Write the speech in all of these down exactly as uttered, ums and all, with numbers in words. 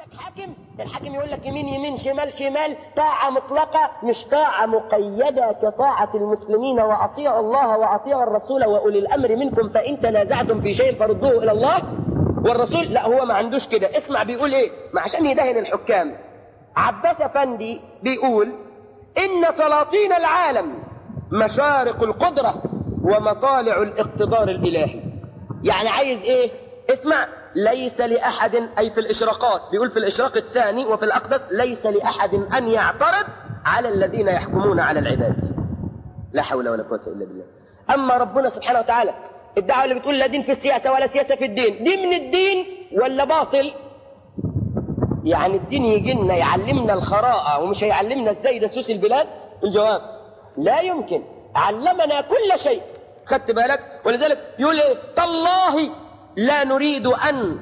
عندك حاكم، الحاكم يقول لك يمين يمين شمال شمال، طاعة مطلقة مش طاعة مقيدة كطاعة المسلمين، وأطيعوا الله وأطيعوا الرسول وأولي الأمر منكم فإن تنازعتم في شيء فردوه إلى الله والرسول. لا، هو ما عندوش كده. اسمع بيقول إيه، ما عشان يدهن الحكام. عباس أفندي بيقول إن سلاطين العالم مشارق القدرة ومطالع الاقتدار الإلهي. يعني عايز إيه؟ اسمع، ليس لأحد، أي في الإشراقات، بيقول في الإشراق الثاني وفي الأقدس ليس لأحد أن يعترض على الذين يحكمون على العباد. لا حول ولا قوة إلا بالله. أما ربنا سبحانه وتعالى، الدعوة اللي بتقول لا دين في السياسة ولا سياسة في الدين، دي من الدين ولا باطل؟ يعني الدين يجي لنا يعلمنا الخراءة ومش هيعلمنا ازاي دسوس البلاد؟ الجواب لا يمكن، علمنا كل شيء. خدت بالك؟ ولذلك يقول ايه؟ تالله لا نريد أن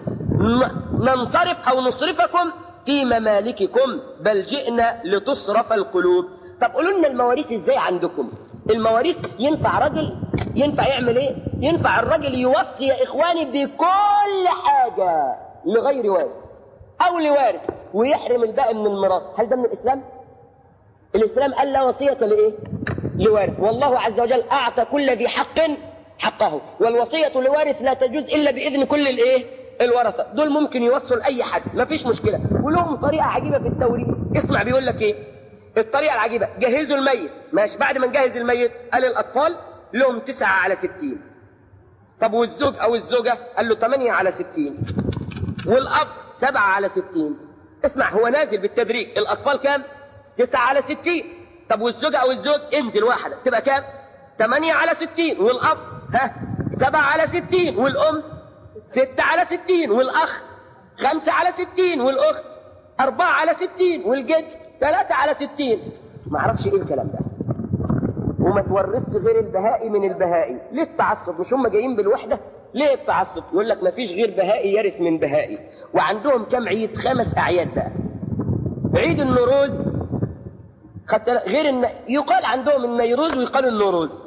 ننصرف أو نصرفكم في ممالككم بل جئنا لتصرف القلوب. طب قولوا لنا المواريث ازاي عندكم؟ المواريث ينفع رجل ينفع يعمل ايه؟ ينفع الرجل يوصي يا إخواني بكل حاجة لغير وارث أو لوارث ويحرم الباقي من الميراث. هل ده من الإسلام؟ الإسلام قال لا وصية لإيه؟ لوارث. والله عز وجل أعطى كل ذي حق حقه، والوصية لوارث لا تجوز إلا بإذن كل الإيه؟ الورثة. دول ممكن يوصوا لأي حد، مفيش مشكلة. ولهم طريقة عجيبة في التوريث. اسمع بيقول لك إيه؟ الطريقة العجيبة، جهزوا الميت، ماشي، بعد ما نجهز الميت قال الأطفال لهم تسعة على ستين. طب والزوج أو الزوجة؟ قال له ثمانية على ستين. والأب سبعة على ستين. اسمع، هو نازل بالتدريج. الأطفال كام؟ تسعة على ستين. طب والزوجة أو الزوج انزل واحدة تبقى كام؟ ثمانية على ستين. والأب ها سبعة على ستين. والأم ستة على ستين. والأخ خمسة على ستين. والأخت أربعة على ستين. والجد ثلاثة على ستين. ما اعرفش إيه الكلام ده. وما تورثش غير البهائي من البهائي. ليه التعصب؟ مش هم جايين بالوحدة؟ ليه التعصب؟ يقول لك ما فيش غير بهائي يرث من بهائي. وعندهم كم عيد؟ خمس أعياد بقى. عيد النوروز، خدت غير الن... يقال عندهم النيروز ويقال النوروز.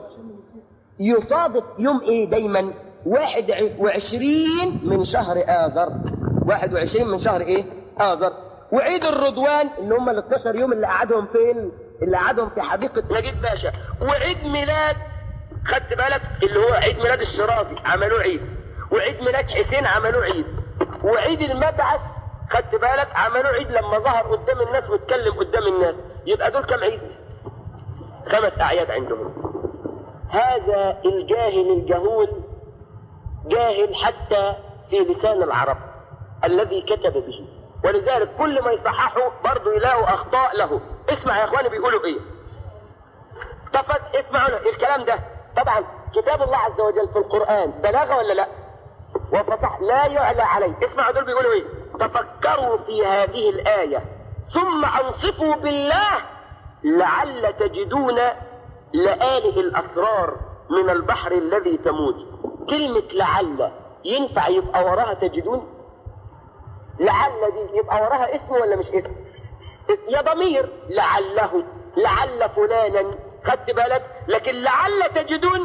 يصادف يوم ايه دايما؟ واحد وعشرين من شهر آذر. واحد وعشرين من شهر ايه؟ آذر. وعيد الرضوان اللي هم ال اثناشر يوم اللي قعدهم فين؟ اللي قعدهم في حديقة نجيب باشا. وعيد ميلاد، خدت بالك، اللي هو عيد ميلاد الشرافي عملوه عيد. وعيد ميلاد حسين عملوه عيد. وعيد المبعث، خدت بالك، عملوه عيد لما ظهر قدام الناس واتكلم قدام الناس. يبقى دول كم عيد؟ خمس أعياد عندهم. هذا الجاهل الجهول جاهل حتى في لسان العرب الذي كتب به، ولذلك كل ما يصححوا برضه يلاقوا أخطاء له. اسمع يا اخواني بيقولوا ايه. طب اسمعوا الكلام ده. طبعا كتاب الله عز وجل في القرآن بلاغة ولا لا؟ وفصح لا يعلى عليه. اسمعوا دول بيقولوا ايه. تفكروا في هذه الآية ثم أنصفوا بالله لعل تجدون لآله الأسرار من البحر الذي تموج. كلمة لعل ينفع يبقى وراها تجدون؟ لعل دي يبقى وراها اسم ولا مش اسم؟ يا ضمير لعله، لعل فلانا، خدت بالك. لكن لعل تجدون،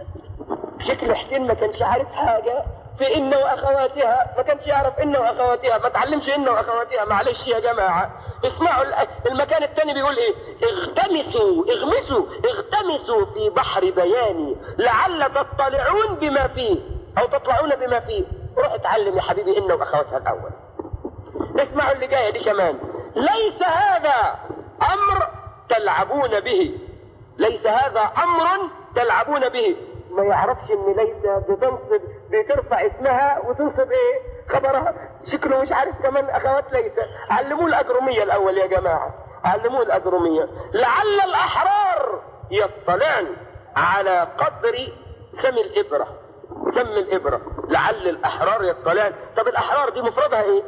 شكل حسين ما كانش عارف حاجة في إن وأخواتها، ما كانش يعرف إن وأخواتها، ما تعلمش إن وأخواتها. معلش يا جماعة اسمعوا المكان التاني بيقول إيه. اغتمسوا اغمسوا اغتمسوا في بحر بياني لعل تطلعون بما فيه أو تطلعون بما فيه. روح اتعلم يا حبيبي إن وأخواتها الأول. اسمعوا اللي جاية دي كمان. ليس هذا أمر تلعبون به، ليس هذا أمر تلعبون به. ما يعرفش ان ليس بتنصب، بترفع اسمها وتنصب ايه خبرها. شكله مش عارف كمان اخوات ليس. علموه الاجرومية الاول يا جماعة، علموه الاجرومية. لعل الاحرار يطلعن على قدر سم الابرة، سم الابرة. لعل الاحرار يطلعن. طب الاحرار دي مفردها ايه؟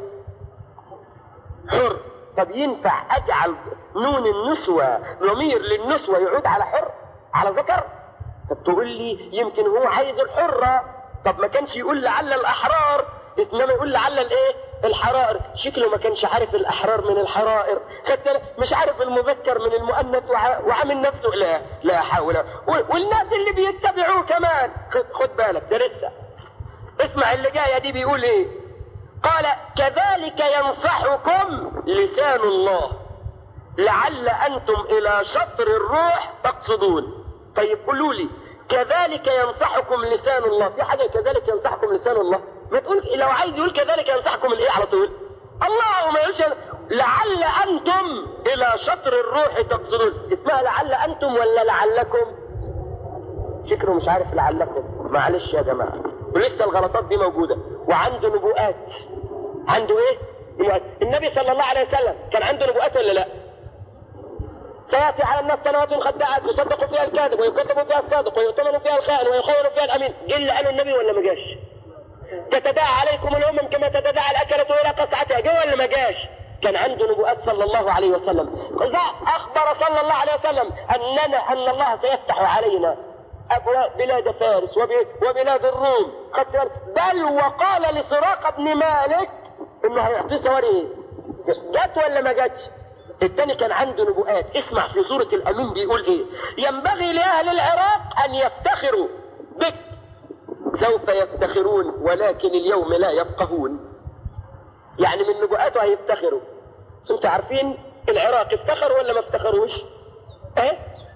حر. طب ينفع اجعل نون النسوة ضمير للنسوة يعود على حر، على ذكر؟ طب تقول لي يمكن هو عايز الحرة. طب ما كانش يقول لعل الأحرار، إنما يقول لعل الإيه؟ الحرائر. شكله ما كانش عارف الأحرار من الحرائر، مش عارف المذكر من المؤنث وعامل نفسه. لا لا حول. والناس اللي بيتبعوه كمان خد بالك ده لسه. اسمع اللي جاية دي بيقول إيه. قال كذلك ينصحكم لسان الله لعل أنتم إلى شطر الروح تقصدون. طيب قولوا لي كذلك ينصحكم لسان الله، في حاجة كذلك ينصحكم لسان الله؟ ما تقول لو عايز يقول كذلك ينصحكم الايه على طول؟ الله ما يقولش لعل أنتم إلى شطر الروح تقصدون. اسمها لعل أنتم ولا لعلكم؟ شكرا مش عارف لعلكم. معلش يا جماعة، ولسه الغلطات دي موجودة. وعنده نبوءات. عنده ايه؟ نبوءات. النبي صلى الله عليه وسلم كان عنده نبوءات ولا لا؟ سيأتي على الناس سنوات خداعات يصدق فيها الكاذب ويكذب فيها الصادق ويؤتمن فيها الخائن ويخون فيها الأمين. جه اللي قاله النبي ولا ما جاش؟ تتداعى عليكم الأمم كما تتداعى الأكلة إلى قصعتها. جه ولا ما جاش؟ كان عنده نبوءات صلى الله عليه وسلم. إذا أخبر صلى الله عليه وسلم أننا أن الله سيفتح علينا أبواب بلاد فارس وبلاد الروم، بل وقال لسراقة بن مالك إنه هيعطيه سواري. جت ولا ما جتش؟ الثاني كان عنده نبوءات. اسمع في سورة الأمين بيقول إيه: ينبغي لأهل العراق أن يفتخروا بك، سوف يفتخرون ولكن اليوم لا يفقهون. يعني من نبوءاته هيفتخروا. انتوا عارفين العراق افتخروا ولا ما افتخروش؟ ايه؟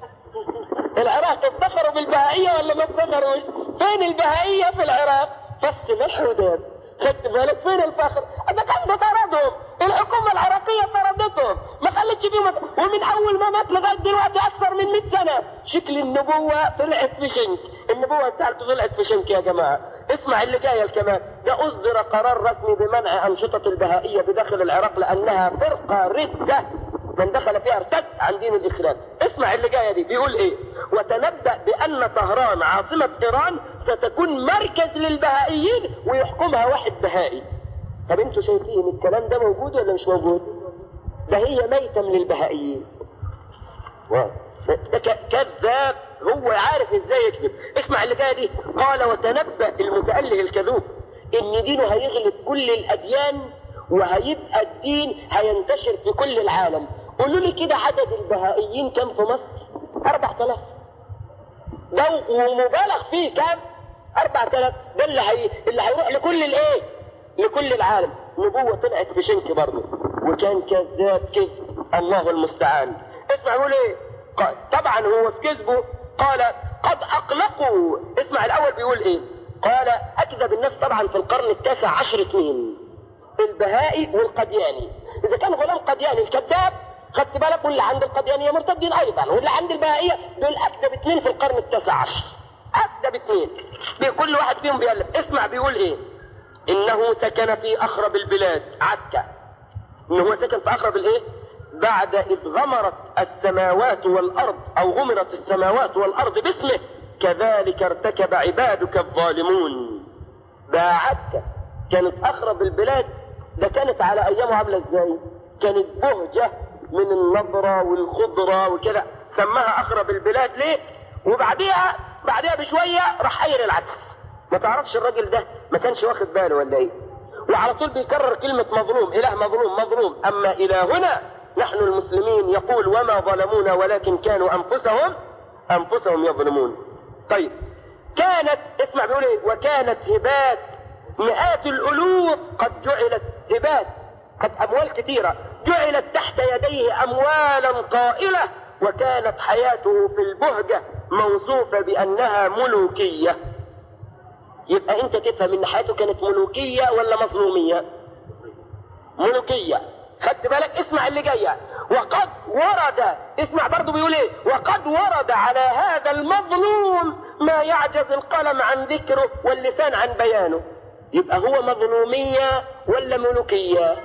العراق افتخروا بالبهائية ولا ما افتخروش؟ فين البهائية في العراق؟ فص ملح وداب. خدت بالك فين الفخر؟ ده كان بطردهم، الحكومة العراقية طردتهم، ما خلتش فيهم. ومن أول ما مات لغاية دلوقتي أكثر من مئة سنة شكل النبوة طلعت في شنك. النبوة بتاعته طلعت في شنك يا جماعة. اسمع اللي جاية كمان. ده أصدر قرار رسمي بمنع أنشطة البهائية بداخل العراق لأنها فرقة ردة، من دخل فيها ارتد عن دين الإسلام. اسمع اللي جاية دي بيقول إيه: وتنبأ بأن طهران عاصمة إيران ستكون مركز للبهائيين ويحكمها واحد بهائي. طب انتوا شايفين الكلام ده موجود ولا مش موجود؟ ده هي ميتم للبهائيين. ده كذاب، هو عارف ازاي يكذب. اسمع اللي جايه دي. قال وتنبأ المتأله الكذوب ان دينه هيغلب كل الاديان وهيبقى الدين هينتشر في كل العالم. قولوا لي كده عدد البهائيين كم في مصر؟ أربعة آلاف. ده ومبالغ فيه كم؟ أربعة آلاف. ده اللي هي اللي هيروح لكل الايه؟ لكل العالم. نبوة طلعت في شنك برضه، وكان كذاب كذب الله المستعان. اسمع يقول ايه؟ طبعا هو في كذبه قال قد اقلقوا. اسمع الاول بيقول ايه؟ قال اكذب الناس طبعا في القرن التاسع عشر اثنين، البهائي والقدياني. اذا كان غلام قدياني الكذاب خدت بالك، واللي عند القديانية مرتدين ايضا، واللي عند البهائية دول اكذب اثنين في القرن التاسع عشر. اكذب اثنين، كل واحد فيهم بيقلب. اسمع بيقول ايه: انه سكن في اخرب البلاد عكا. انه هو سكن في اخرب الايه؟ بعد اذ غمرت السماوات والارض، او غمرت السماوات والارض باسمه كذلك ارتكب عبادك الظالمون. ده عكا كانت اخرب البلاد. ده كانت على ايامه عامله ازاي؟ كانت بهجه من النضره والخضره وكده، سماها اخرب البلاد ليه؟ وبعديها بعديها بشويه راح قايل العكس. ما تعرفش الراجل ده ما كانش واخد باله ولا ايه؟ وعلى طول بيكرر كلمة مظلوم، اله مظلوم مظلوم. اما الهنا نحن المسلمين يقول وما ظلمونا ولكن كانوا انفسهم انفسهم يظلمون. طيب كانت، اسمع بيقول ايه: وكانت هبات مئات الالوف قد جعلت هبات، قد اموال كثيرة جعلت تحت يديه اموالا طائلة، وكانت حياته في البهجة موصوفة بانها ملوكية. يبقى انت تفهم ان حياته كانت ملوكية ولا مظلومية؟ ملوكية. خدت بالك؟ اسمع اللي جاية. وقد ورد، اسمع برضو بيقول ايه: وقد ورد على هذا المظلوم ما يعجز القلم عن ذكره واللسان عن بيانه. يبقى هو مظلومية ولا ملوكية؟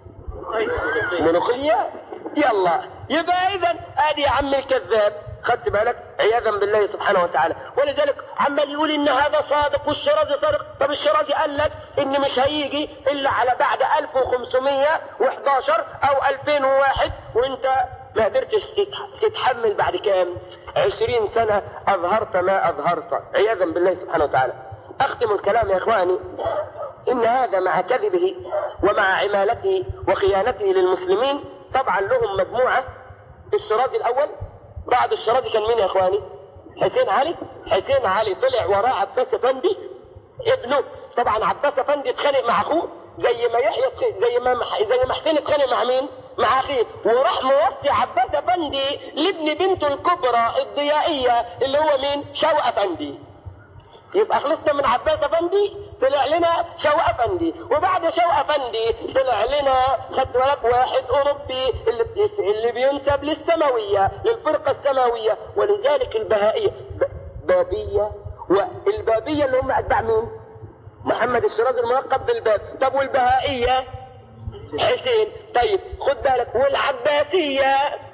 ملوكية. يلا يبقى اذا ادي يا عم الكذاب. خدت بالك؟ عياذا بالله سبحانه وتعالى. ولذلك عمال يقول ان هذا صادق والشرازي صادق. طب الشرازي قال لك ان مش هيجي الا على بعد ألف وخمسمائة وأحد عشر او ألفين وواحد، وانت ما قدرتش تتحمل بعد كام؟ عشرين سنة اظهرت ما اظهرت، عياذا بالله سبحانه وتعالى. اختم الكلام يا اخواني، ان هذا مع كذبه ومع عمالته وخيانته للمسلمين طبعا لهم مجموعة. الشرازي الاول، بعد الشرازي كان مين يا اخواني؟ حسين علي. حسين علي طلع وراء عباس افندي ابنه. طبعا عباس افندي اتخانق مع اخوه زي ما يحيى زي ما زي ما حسين اتخانق مع مين؟ مع اخيه، وراح موصي عباس افندي لابن بنته الكبرى الضيائيه اللي هو مين؟ شوقي افندي. يبقى خلصنا من عباس افندي، طلع لنا شوقي افندي، وبعد شوقي افندي طلع لنا خدت بالك واحد اوروبي اللي اللي بينسب للسماويه، للفرقه السماويه، ولذلك البهائيه بابيه، والبابيه اللي هم اتباع مين؟ محمد الشيرازي الملقب بالباب. طب والبهائيه؟ حسين. طيب خد بالك، والعباسيه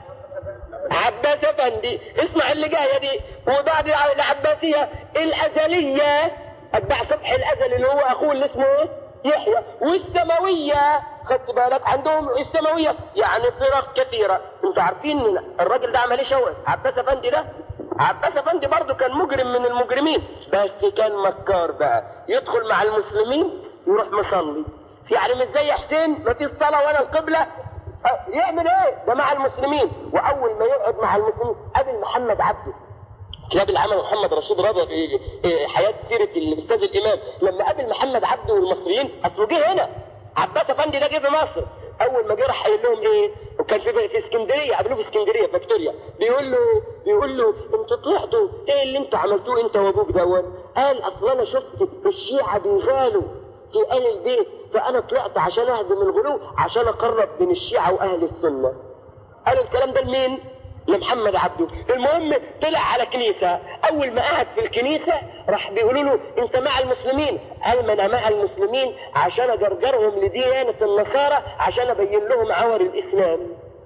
عباس افندي، اسمع اللي جايه دي. وبعد العباسيه الازليه اتباع صبحي الازلي اللي هو اخوه اللي اسمه ايه؟ يحيى. والسماويه خدت بالك عندهم السماويه يعني فرق كثيره. انتوا عارفين الراجل ده عمل ايه؟ شوقي عباس افندي ده، عباس افندي برضه كان مجرم من المجرمين، بس كان مكار بقى، يدخل مع المسلمين يروح مصلي، يعني مش زي حسين ما فيش صلاه ولا القبله، يعمل ايه؟ ده مع المسلمين. واول ما يقعد مع المسلمين قابل محمد عبده، كتاب العمل محمد رشيد رضا في حياه سيره الاستاذ الامام، لما قابل محمد عبده والمصريين، اصله جه هنا عباس افندي ده جه في مصر، اول ما جه راح قايل لهم ايه؟ وكان في في اسكندريه، قابلوه في اسكندريه فيكتوريا، بيقول له بيقول له انتوا طلعتوا ايه اللي انتوا عملتوه انت وابوك دوت؟ قال اصل انا شفت الشيعه بيغالوا في آل البيت، فأنا طلعت عشان أهدم الغلو، عشان أقرب بين الشيعة وأهل السنة. قال الكلام ده لمين؟ لمحمد عبده. المهم طلع على كنيسة، أول ما قعد في الكنيسة راح بيقولوا له أنت مع المسلمين؟ قال ما أنا مع المسلمين عشان أجرجرهم لديانة النصارى، عشان أبين لهم عور الإسلام.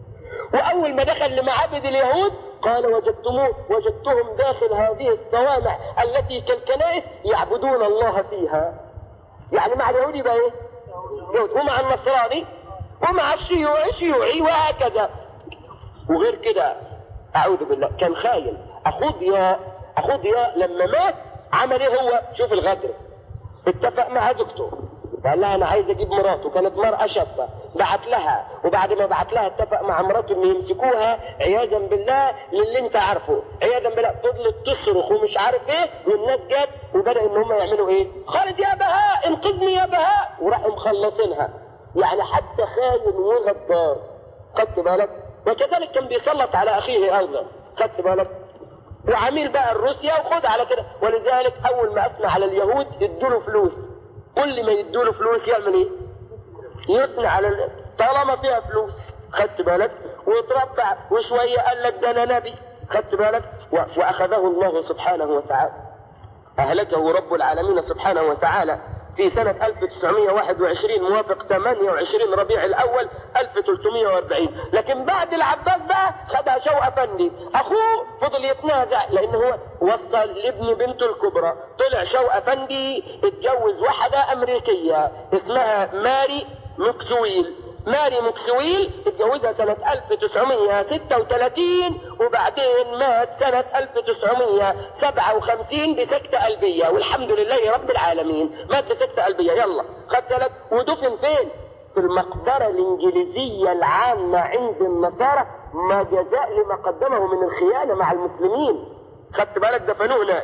وأول ما دخل لمعابد اليهود قال وجدتموه وجدتهم داخل هذه الصوامع التي كالكنائس يعبدون الله فيها. يعني مع اليهودي بقى ايه؟ يهود، ومع النصراني ومع الشيوعي شيوعي، وهكذا. وغير كده اعوذ بالله كان خاين. اخوه ضياء اخوه ضياء لما مات عمل ايه هو؟ شوف الغدر، اتفق مع زوجته، قال لها انا عايز اجيب مراته، كانت مرأة شابة، بعت لها، وبعد ما بعت لها اتفق مع مراته ان يمسكوها عياذا بالله للي انت عارفه، عياذا بالله فضلت تصرخ ومش عارف ايه، والناس جت وبدأ ان هم يعملوا ايه؟ خالد يا بهاء انقذني يا بهاء، وراحوا مخلصينها. يعني حتى خاين وغدار، خدت بالك؟ وكذلك كان بيسلط على اخيه ايضا، خدت بالك؟ وعميل بقى الروسيا وخد على كده. ولذلك اول ما اثنى على اليهود ادوا له فلوس، كل ما يدوا له فلوس يعمل ايه؟ يثني على ال... طالما فيها فلوس، خدت بالك؟ وتربع وشويه قال لك ده انا نبي، خدت بالك؟ و... واخذه الله سبحانه وتعالى، اهلكه رب العالمين سبحانه وتعالى في سنة ألف وتسعمائة وواحد وعشرين موافق ثمانية وعشرين ربيع الأول ألف وثلاثمائة وأربعين. لكن بعد العباس بقى خدها شوقي أفندي، أخوه فضل يتنازع لأنه هو وصل لابن بنته الكبرى. طلع شوقي أفندي اتجوز واحدة أمريكية اسمها ماري مكسويل. ماري مكسويل اتجوزها سنة ألف وتسعمائة وستة وثلاثين، وبعدين مات سنة ألف وتسعمائة وسبعة وخمسين بسكتة قلبية، والحمد لله رب العالمين مات بسكتة قلبية. يلا خدت لك. ودفن فين؟ في المقبرة الإنجليزية العامة عند النصارى، ما جزاء لما قدمه من الخيانة مع المسلمين، خدت بالك؟ دفنوه هناك.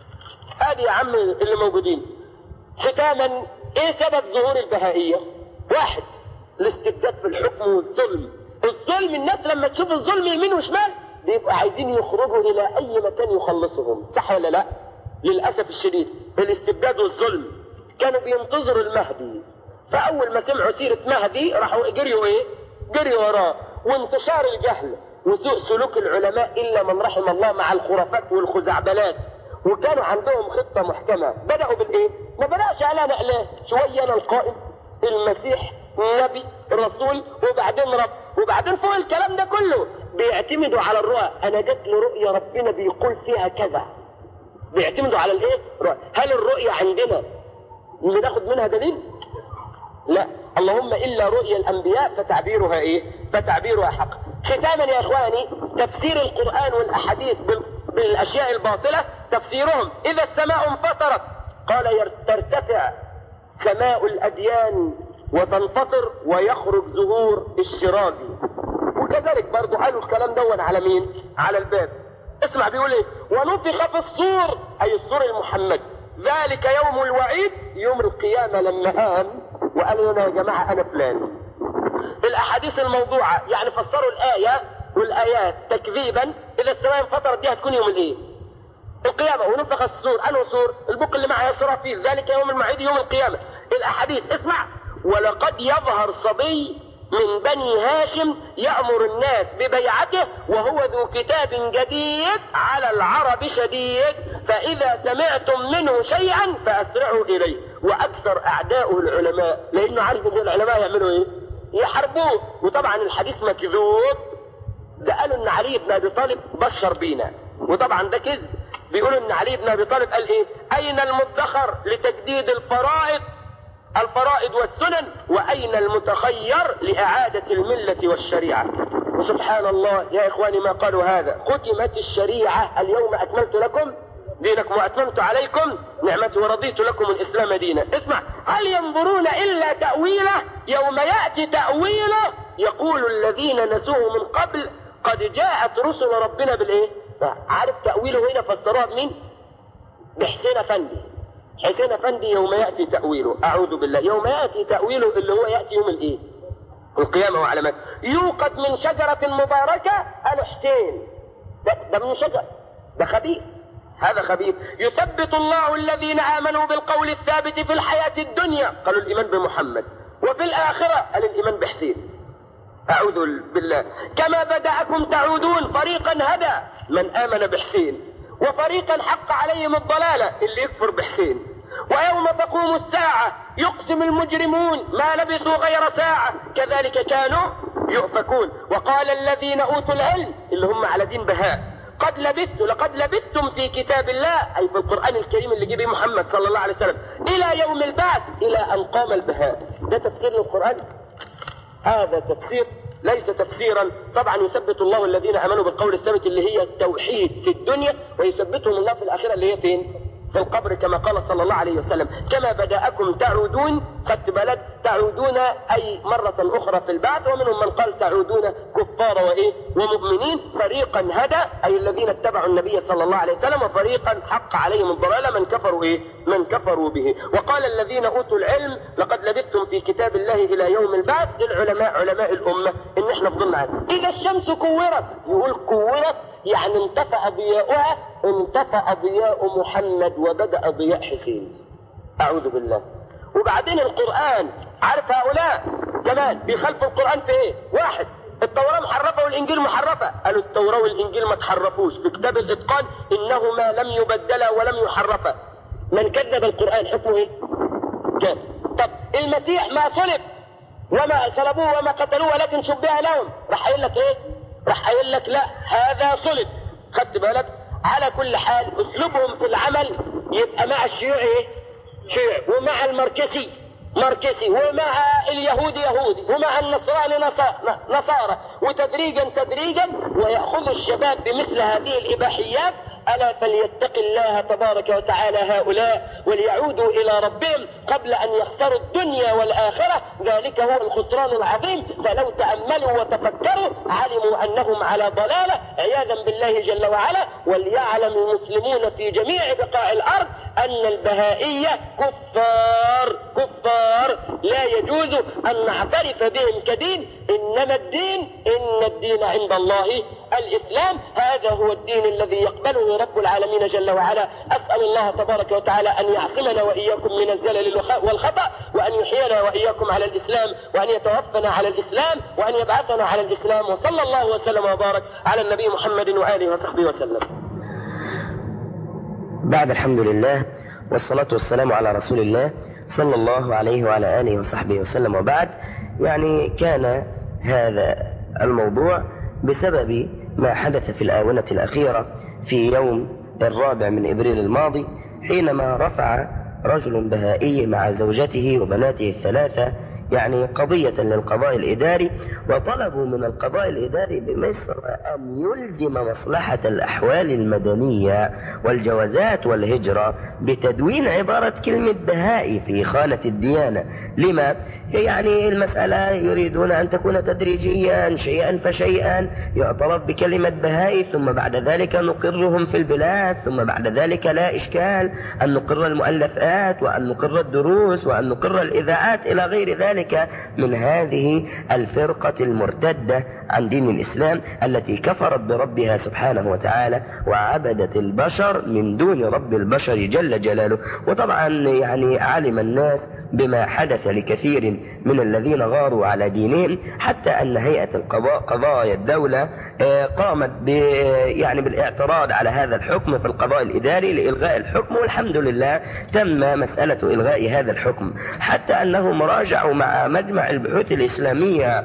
هذه يا عم اللي موجودين. ختاما، ايه سبب ظهور البهائية؟ واحد، الاستبداد في الحكم والظلم. الظلم، الناس لما تشوف الظلم يمين وشمال بيبقوا عايزين يخرجوا الى اي مكان يخلصهم، صح ولا لا؟ للاسف الشديد الاستبداد والظلم. كانوا بينتظروا المهدي، فاول ما سمعوا سيرة مهدي راحوا جريوا ايه؟ جريوا وراه. وانتشار الجهل وسوء سلوك العلماء الا من رحم الله مع الخرافات والخزعبلات. وكانوا عندهم خطة محكمة. بدأوا بالايه؟ ما بدأش على نقلات، شوية انا القائد المسيح نبي رسول وبعدين رب، وبعدين فوق الكلام ده كله بيعتمدوا على الرؤى. انا جت لي رؤية ربنا بيقول فيها كذا، بيعتمدوا على الايه؟ رؤى. هل الرؤية عندنا بناخد منها دليل؟ لا، اللهم الا رؤيا الانبياء فتعبيرها ايه؟ فتعبيرها حق. ختاما يا اخواني، تفسير القرآن والاحاديث بالاشياء الباطلة تفسيرهم: اذا السماء انفطرت قال ترتفع سماء الاديان وتنفطر ويخرج ظهور الشرازي. وكذلك برضو قالوا الكلام دون على مين؟ على الباب. اسمع بيقول ايه: ونفخ في الصور، اي الصور المحمد، ذلك يوم الوعيد، يوم القيامة لما قام وقالوا لنا يا جماعة أنا فلان. الأحاديث الموضوعة يعني فسروا الآية والآيات تكذيبا. إذا السماء انفطرت دي هتكون يوم الإيه؟ القيامة. ونفخ الصور. أنه صور البق اللي معها إسرافيل، ذلك يوم الموعد يوم القيامة. الأحاديث اسمع: ولقد يظهر صبي من بني هاشم يأمر الناس ببيعته وهو ذو كتاب جديد على العرب شديد، فإذا سمعتم منه شيئا فأسرعوا إليه. وأكثر أعداؤه العلماء، لأنه عارف أن العلماء يعملوا إيه؟ يحاربوه. وطبعا الحديث مكذوب. ده قالوا أن علي بن أبي طالب بشر بينا، وطبعا ده كذب. بيقولوا أن علي بن أبي طالب قال إيه؟ أين المدخر لتجديد الفرائض الفرائض والسنن، وأين المتخير لإعادة الملة والشريعة؟ وسبحان الله يا إخواني ما قالوا هذا. ختمت الشريعة اليوم أكملت لكم دينكم وأتممت عليكم نعمتي ورضيت لكم الإسلام دينا. اسمع: هل ينظرون إلا تأويله يوم يأتي تأويله يقول الذين نسوه من قبل قد جاءت رسل ربنا بالإيه؟ عارف تأويله هنا فسروها بمين؟ بحسين أفندي. حسين أفندي يوم يأتي تأويله، أعوذ بالله، يوم يأتي تأويله اللي هو يأتي يوم الإيه؟ القيامة وعلامات. يوقد من شجرة مباركة. قالوا حسين ده, ده من شجر، ده خبيث، هذا خبيث. يثبت الله الذين آمنوا بالقول الثابت في الحياة الدنيا، قالوا الإيمان بمحمد، وفي الآخرة قال الإيمان بحسين. أعوذ بالله. كما بدأكم تعودون. فريقا هدى من آمن بحسين، وفريقا حق عليهم الضلالة اللي يكفر بحسين. ويوم تقوم الساعة يقسم المجرمون ما لبثوا غير ساعة كذلك كانوا يؤفكون. وقال الذين أوتوا العلم اللي هم على دين بهاء قد لبثتم لقد لبثتم في كتاب الله، أي في القرآن الكريم اللي جه محمد صلى الله عليه وسلم، إلى يوم البعث إلى أن قام البهاء. ده تفسير القرآن؟ هذا تفسير ليس تفسيرا. طبعا يثبت الله الذين امنوا بالقول الثابت اللي هي التوحيد في الدنيا، ويثبتهم الله في الاخره اللي هي فين؟ في القبر، كما قال صلى الله عليه وسلم: كما بدأكم تعودون. خدت بالك؟ تعودون اي مره اخرى في البعث. ومنهم من قال تعودون كفار وايه؟ ومؤمنين. فريقا هدى اي الذين اتبعوا النبي صلى الله عليه وسلم، وفريقا حق عليهم الضلاله من كفروا ايه؟ من كفروا به. وقال الذين اوتوا العلم لقد لبثتم في كتاب الله الى يوم البعث. العلماء علماء الامه ان احنا فضلنا عنه. اذا الشمس كورت، يقول كورت يعني انطفأ ضياؤها، انطفأ ضياء محمد وبدأ ضياء حسين. أعوذ بالله. وبعدين القرآن، عارف هؤلاء كمان بيخالفوا القرآن في ايه؟ واحد: التوراة محرفة والإنجيل محرفة. قالوا التوراة والإنجيل ما تحرفوش، في كتاب الإتقان إنهما لم يبدلا ولم يحرفا. من كذب القرآن حكمه ايه؟ كان. طب المسيح ما صلب وما صلبوه وما قتلوه ولكن شبه لهم، راح قايل لك ايه؟ راح قايل لك لا هذا صلب. خدت بالك؟ على كل حال اسلوبهم في العمل يبقى مع الشيوعي ايه؟ شيوعي، ومع الماركسي ماركسي، ومع اليهودي يهودي، ومع النصراني نصارى، وتدريجا تدريجا ويأخذ الشباب بمثل هذه الإباحيات. ألا فليتق الله تبارك وتعالى هؤلاء وليعودوا إلى ربهم قبل أن يخسروا الدنيا والآخرة، ذلك هو الخسران العظيم. فلو تأملوا وتفكروا علموا أنهم على ضلالة عياذا بالله جل وعلا. وليعلم المسلمون في جميع بقاع الأرض أن البهائية كفار كفار، لا يجوز أن نعترف بهم كدين. إنما الدين إن الدين عند الله الإسلام، هذا هو الدين الذي يقبله رب العالمين جل وعلا. أسأل الله تبارك وتعالى أن يعصمنا وإياكم من الزلل والخطأ، وأن يحيينا وإياكم على الإسلام، وأن يتوفنا على الإسلام، وأن يبعثنا على الإسلام. وصلى الله وسلم وبارك على النبي محمد وآله وصحبه وسلم. بعد الحمد لله والصلاة والسلام على رسول الله صلى الله عليه وعلى آله وصحبه وسلم. وبعد، يعني كان هذا الموضوع بسبب ما حدث في الآونة الأخيرة في يوم الرابع من إبريل الماضي، حينما رفع رجل بهائي مع زوجته وبناته الثلاثة يعني قضية للقضاء الإداري، وطلبوا من القضاء الإداري بمصر أن يلزم مصلحة الأحوال المدنية والجوازات والهجرة بتدوين عبارة كلمة بهائي في خانة الديانة. لما؟ يعني المسألة يريدون أن تكون تدريجيا، شيئا فشيئا يعترف بكلمة بهائي، ثم بعد ذلك نقرهم في البلاد، ثم بعد ذلك لا إشكال أن نقر المؤلفات وأن نقر الدروس وأن نقر الإذاعات إلى غير ذلك من هذه الفرقة المرتدة عن دين الإسلام التي كفرت بربها سبحانه وتعالى وعبدت البشر من دون رب البشر جل جلاله. وطبعا يعني علم الناس بما حدث لكثير من الذين غاروا على دينهم، حتى أن هيئة القضاء قضايا الدولة قامت ب يعني بالاعتراض على هذا الحكم في القضاء الإداري لإلغاء الحكم، والحمد لله تم مسألة إلغاء هذا الحكم، حتى أنهم راجعوا مع مجمع البحوث الإسلامية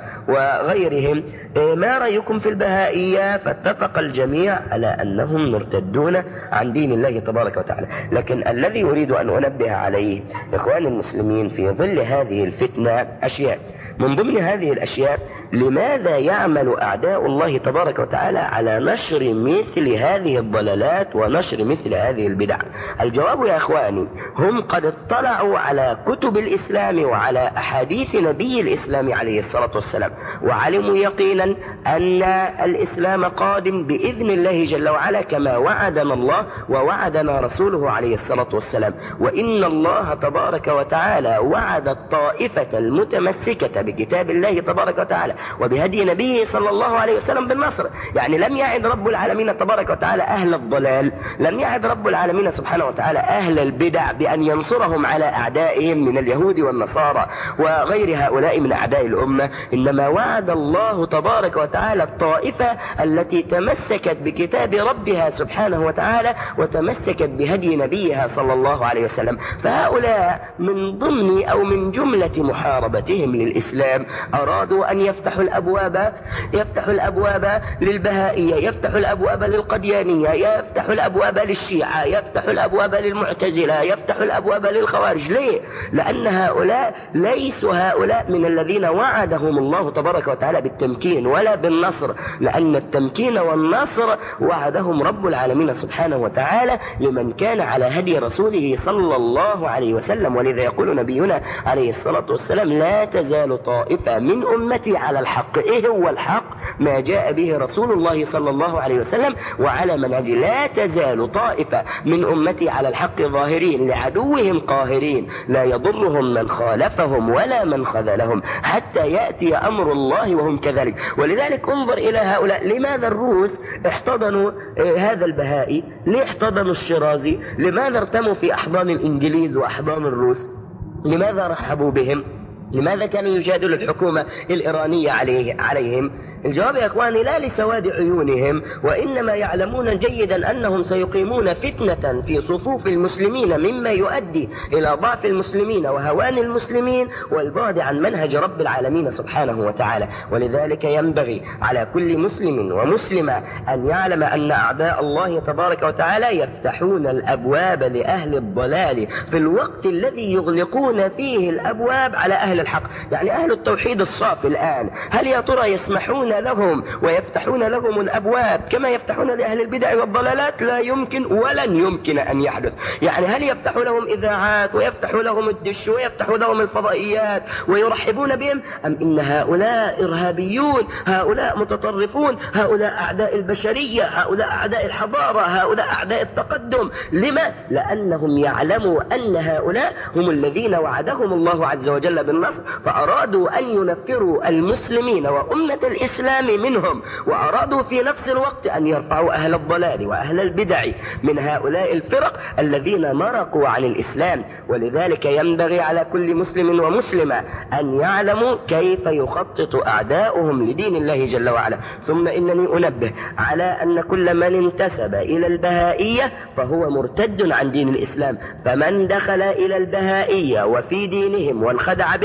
وغيرهم ما رأيكم في البهائية، فاتفق الجميع على أنهم مرتدون عن دين الله تبارك وتعالى. لكن الذي أريد أن أنبه عليه إخواني المسلمين في ظل هذه الفتنة أشياء. من ضمن هذه الأشياء، لماذا يعمل أعداء الله تبارك وتعالى على نشر مثل هذه الضلالات ونشر مثل هذه البدع؟ الجواب يا إخواني، هم قد اطلعوا على كتب الإسلام وعلى أحاديث نبي الإسلام عليه الصلاة والسلام، وعلموا يقينا أن الإسلام قادم بإذن الله جل وعلا كما وعدنا الله ووعدنا رسوله عليه الصلاة والسلام. وإن الله تبارك وتعالى وعد الطائفة المتمسكة بكتاب الله تبارك وتعالى وبهدي نبيه صلى الله عليه وسلم بالنصر. يعني لم يعد رب العالمين تبارك وتعالى أهل الضلال، لم يعد رب العالمين سبحانه وتعالى أهل البدع بأن ينصرهم على أعدائهم من اليهود والنصارى وغير هؤلاء من أعداء الأمة، إنما وعد الله تبارك وتعالى الطائفة التي تمسكت بكتاب ربها سبحانه وتعالى وتمسكت بهدي نبيها صلى الله عليه وسلم. فهؤلاء من ضمن أو من جملة محاربتهم للإسلام أرادوا أن يفتحوا الأبواب يفتحوا الأبواب للبهائية، يفتحوا الأبواب للقديانية، يفتحوا الأبواب للشيعة، يفتحوا الأبواب للمعتزلة، يفتحوا الأبواب للخوارج. ليه؟ لأن هؤلاء ليسوا هؤلاء من الذين وعدهم الله تبارك وتعالى بالتمكين ولا بالنصر، لأن التمكين والنصر وعدهم رب العالمين سبحانه وتعالى لمن كان على هدي رسوله صلى الله عليه وسلم. ولذا يقول نبينا عليه الصلاة والسلام: لا تزال طائفة من أمتي على الحق. إيه هو الحق؟ ما جاء به رسول الله صلى الله عليه وسلم وعلى منهج. لا تزال طائفة من أمتي على الحق ظاهرين لعدوهم قاهرين، لا يضرهم من خالفهم ولا من خذلهم حتى يأتي أمر الله وهم كذلك. ولذلك انظر إلى هؤلاء. لماذا الروس احتضنوا هذا البهائي؟ ليه احتضنوا الشيرازي؟ لماذا ارتموا في أحضان الإنجليز وأحضان الروس؟ لماذا رحبوا بهم؟ لماذا كانوا يجادلوا الحكومة الإيرانية عليه عليهم؟ الجواب يا إخواني لا لسواد عيونهم، وإنما يعلمون جيدا أنهم سيقيمون فتنة في صفوف المسلمين مما يؤدي إلى ضعف المسلمين وهوان المسلمين والبعد عن منهج رب العالمين سبحانه وتعالى. ولذلك ينبغي على كل مسلم ومسلمة أن يعلم أن أعداء الله تبارك وتعالى يفتحون الأبواب لأهل الضلال في الوقت الذي يغلقون فيه الأبواب على أهل الحق. يعني أهل التوحيد الصافي الآن، هل يا ترى يسمحون لهم ويفتحون لهم الأبواب كما يفتحون لأهل البدع والضلالات؟ لا يمكن ولن يمكن أن يحدث. يعني هل يفتحوا لهم إذاعات ويفتحوا لهم الدش ويفتحوا لهم الفضائيات ويرحبون بهم؟ أم إن هؤلاء إرهابيون، هؤلاء متطرفون، هؤلاء أعداء البشرية، هؤلاء أعداء الحضارة، هؤلاء أعداء التقدم؟ لما؟ لأنهم يعلموا أن هؤلاء هم الذين وعدهم الله عز وجل بالنصر، فأرادوا أن ينفروا المسلمين وأمة الإسلام منهم، وأرادوا في نفس الوقت أن يرفعوا أهل الضلال وأهل البدع من هؤلاء الفرق الذين مرقوا عن الإسلام. ولذلك ينبغي على كل مسلم ومسلمة أن يعلموا كيف يخطط أعداؤهم لدين الله جل وعلا. ثم إنني أنبه على أن كل من انتسب إلى البهائية فهو مرتد عن دين الإسلام، فمن دخل إلى البهائية وفي دينهم وانخدع بهم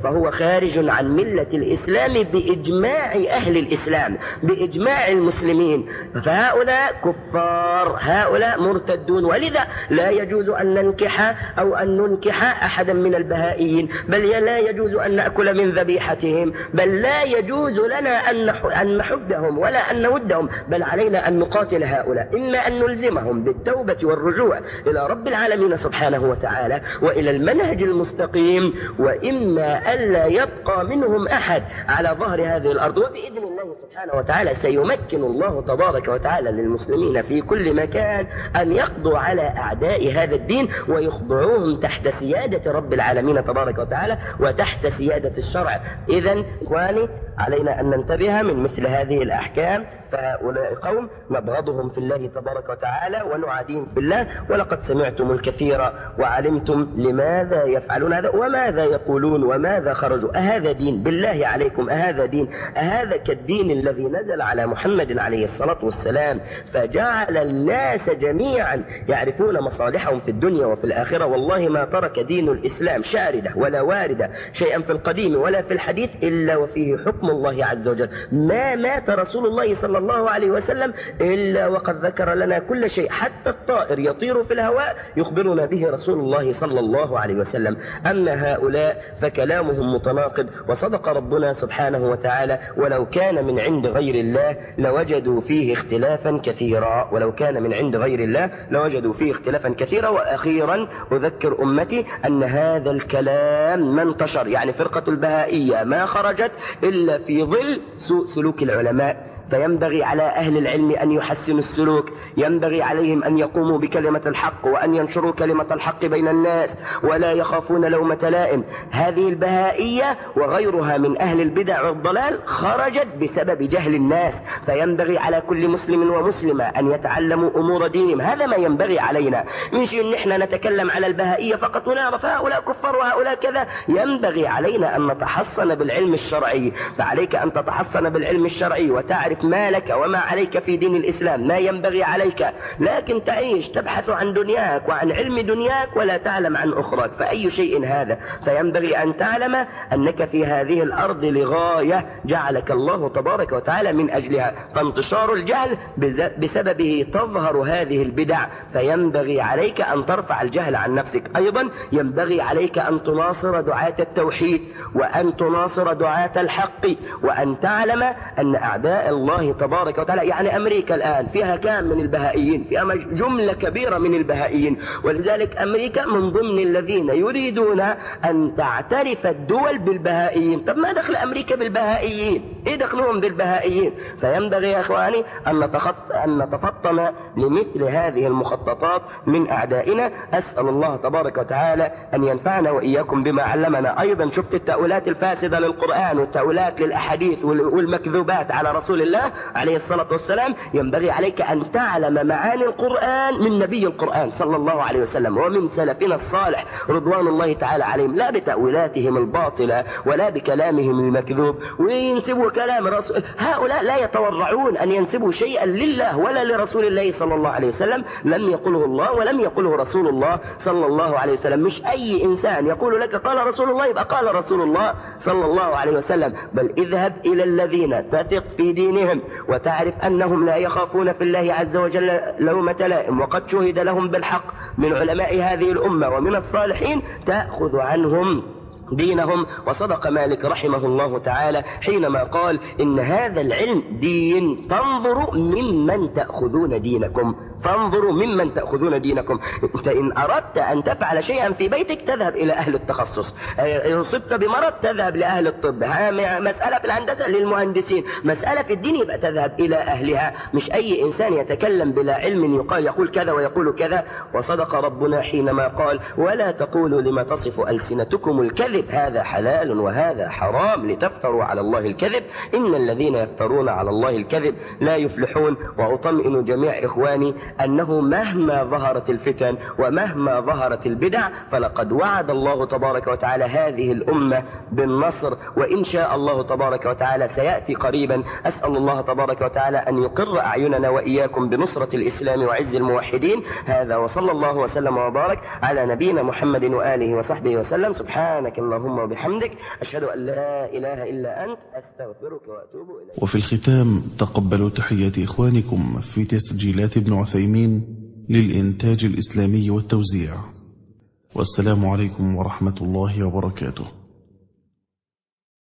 فهو خارج عن ملة الإسلام بإجماع أهل الإسلام، بإجماع المسلمين. فهؤلاء كفار، هؤلاء مرتدون، ولذا لا يجوز أن ننكح أو أن ننكح أحدا من البهائيين، بل لا يجوز أن نأكل من ذبيحتهم، بل لا يجوز لنا أن نحبهم ولا أن نودهم، بل علينا أن نقاتل هؤلاء، إما أن نلزمهم بالتوبة والرجوع إلى رب العالمين سبحانه وتعالى وإلى المنهج المستقيم، وإما ألا يبقى منهم أحد على ظهر هذه الأرض. وبإذن الله سبحانه وتعالى سيمكن الله تبارك وتعالى للمسلمين في كل مكان أن يقضوا على أعداء هذا الدين ويخضعوهم تحت سيادة رب العالمين تبارك وتعالى وتحت سيادة الشرع. إذن إخواني علينا أن ننتبه من مثل هذه الأحكام، فهؤلاء قوم نبغضهم في الله تبارك وتعالى ونعاديهم في الله، ولقد سمعتم الكثير وعلمتم لماذا يفعلون هذا وماذا يقولون وماذا خرجوا. أهذا دين؟ بالله عليكم أهذا دين؟ أهذا كالدين الذي نزل على محمد عليه الصلاة والسلام فجعل الناس جميعا يعرفون مصالحهم في الدنيا وفي الآخرة؟ والله ما ترك دين الإسلام شاردة ولا واردة شيئا في القديم ولا في الحديث إلا وفيه حكم الله عز وجل. ما مات رسول الله صلى الله عليه وسلم إلا وقد ذكر لنا كل شيء، حتى الطائر يطير في الهواء يخبرنا به رسول الله صلى الله عليه وسلم. أما هؤلاء فكلامهم متناقض، وصدق ربنا سبحانه وتعالى: ولو كان من عند غير الله لوجدوا فيه اختلافا كثيرا، ولو كان من عند غير الله لوجدوا فيه اختلافا كثيرا. وأخيرا أذكر أمتي أن هذا الكلام ما انتشر، يعني فرقة البهائية ما خرجت إلا في ظل سوء سلوك العلماء، فينبغي على أهل العلم أن يحسنوا السلوك، ينبغي عليهم أن يقوموا بكلمة الحق وأن ينشروا كلمة الحق بين الناس ولا يخافون لومة لائم. هذه البهائية وغيرها من أهل البدع والضلال خرجت بسبب جهل الناس، فينبغي على كل مسلم ومسلمة أن يتعلموا أمور دينهم. هذا ما ينبغي علينا، مش إن إحنا نتكلم على البهائية فقط ونعرف هؤلاء كفار وهؤلاء كذا. ينبغي علينا أن نتحصن بالعلم الشرعي، فعليك أن تتحصن بالعلم الشرعي وتعرف ما لك وما عليك في دين الإسلام، ما ينبغي عليك، لكن تعيش تبحث عن دنياك وعن علم دنياك ولا تعلم عن أخراك، فأي شيء هذا؟ فينبغي أن تعلم أنك في هذه الأرض لغاية جعلك الله تبارك وتعالى من أجلها، فانتشار الجهل بسببه تظهر هذه البدع، فينبغي عليك أن ترفع الجهل عن نفسك. أيضا ينبغي عليك أن تناصر دعاة التوحيد وأن تناصر دعاة الحق، وأن تعلم أن أعداء الله تبارك وتعالى، يعني أمريكا الآن فيها كام من البهائيين؟ فيها جملة كبيرة من البهائيين، ولذلك أمريكا من ضمن الذين يريدون أن تعترف الدول بالبهائيين. طب ما دخل أمريكا بالبهائيين؟ إيه دخلهم بالبهائيين؟ فينبغي يا إخواني أن نتخط... أن نتفطن لمثل هذه المخططات من أعدائنا. أسأل الله تبارك وتعالى أن ينفعنا وإياكم بما علمنا. أيضا شفت التأويلات الفاسدة للقرآن والتأويلات للأحاديث والمكذوبات على رسول الله عليه الصلاة والسلام. ينبغي عليك أن تعلم معاني القرآن من نبي القرآن صلى الله عليه وسلم ومن سلفنا الصالح رضوان الله تعالى عليهم، لا بتأويلاتهم الباطلة ولا بكلامهم المكذوب وينسبوا كلام رسول. هؤلاء لا يتورعون أن ينسبوا شيئا لله ولا لرسول الله صلى الله عليه وسلم، لم يقله الله ولم يقله رسول الله صلى الله عليه وسلم. مش أي إنسان يقول لك قال رسول الله يبقى قال رسول الله صلى الله عليه وسلم، بل اذهب إلى الذين تثق في دينهم وتعرف أنهم لا يخافون في الله عز وجل لومة لائم، وقد شهد لهم بالحق من علماء هذه الأمة ومن الصالحين، تأخذ عنهم دينهم. وصدق مالك رحمه الله تعالى حينما قال: إن هذا العلم دين، فانظروا ممن تأخذون دينكم، فانظروا ممن تأخذون دينكم. أنت إن أردت أن تفعل شيئا في بيتك تذهب إلى أهل التخصص، إن أصبت بمرض تذهب لأهل الطب، مسألة في الهندسة للمهندسين، مسألة في الدين يبقى تذهب إلى أهلها. مش أي إنسان يتكلم بلا علم يقال يقول كذا ويقول كذا. وصدق ربنا حينما قال: ولا تقولوا لما تصف ألسنتكم الكذب هذا حلال وهذا حرام لتفتروا على الله الكذب إن الذين يفترون على الله الكذب لا يفلحون. وأطمئن جميع إخواني أنه مهما ظهرت الفتن ومهما ظهرت البدع فلقد وعد الله تبارك وتعالى هذه الأمة بالنصر، وإن شاء الله تبارك وتعالى سيأتي قريبا. أسأل الله تبارك وتعالى أن يقر أعيننا وإياكم بنصرة الإسلام وعز الموحدين. هذا وصلى الله وسلم وبارك على نبينا محمد وآله وصحبه وسلم. سبحانك اللهم وبحمدك، أشهد أن لا إله إلا أنت، أستغفرك وأتوب إليك. وفي الختام تقبلوا تحيات إخوانكم في تسجيلات ابن عثيمين للإنتاج الإسلامي والتوزيع، والسلام عليكم ورحمة الله وبركاته.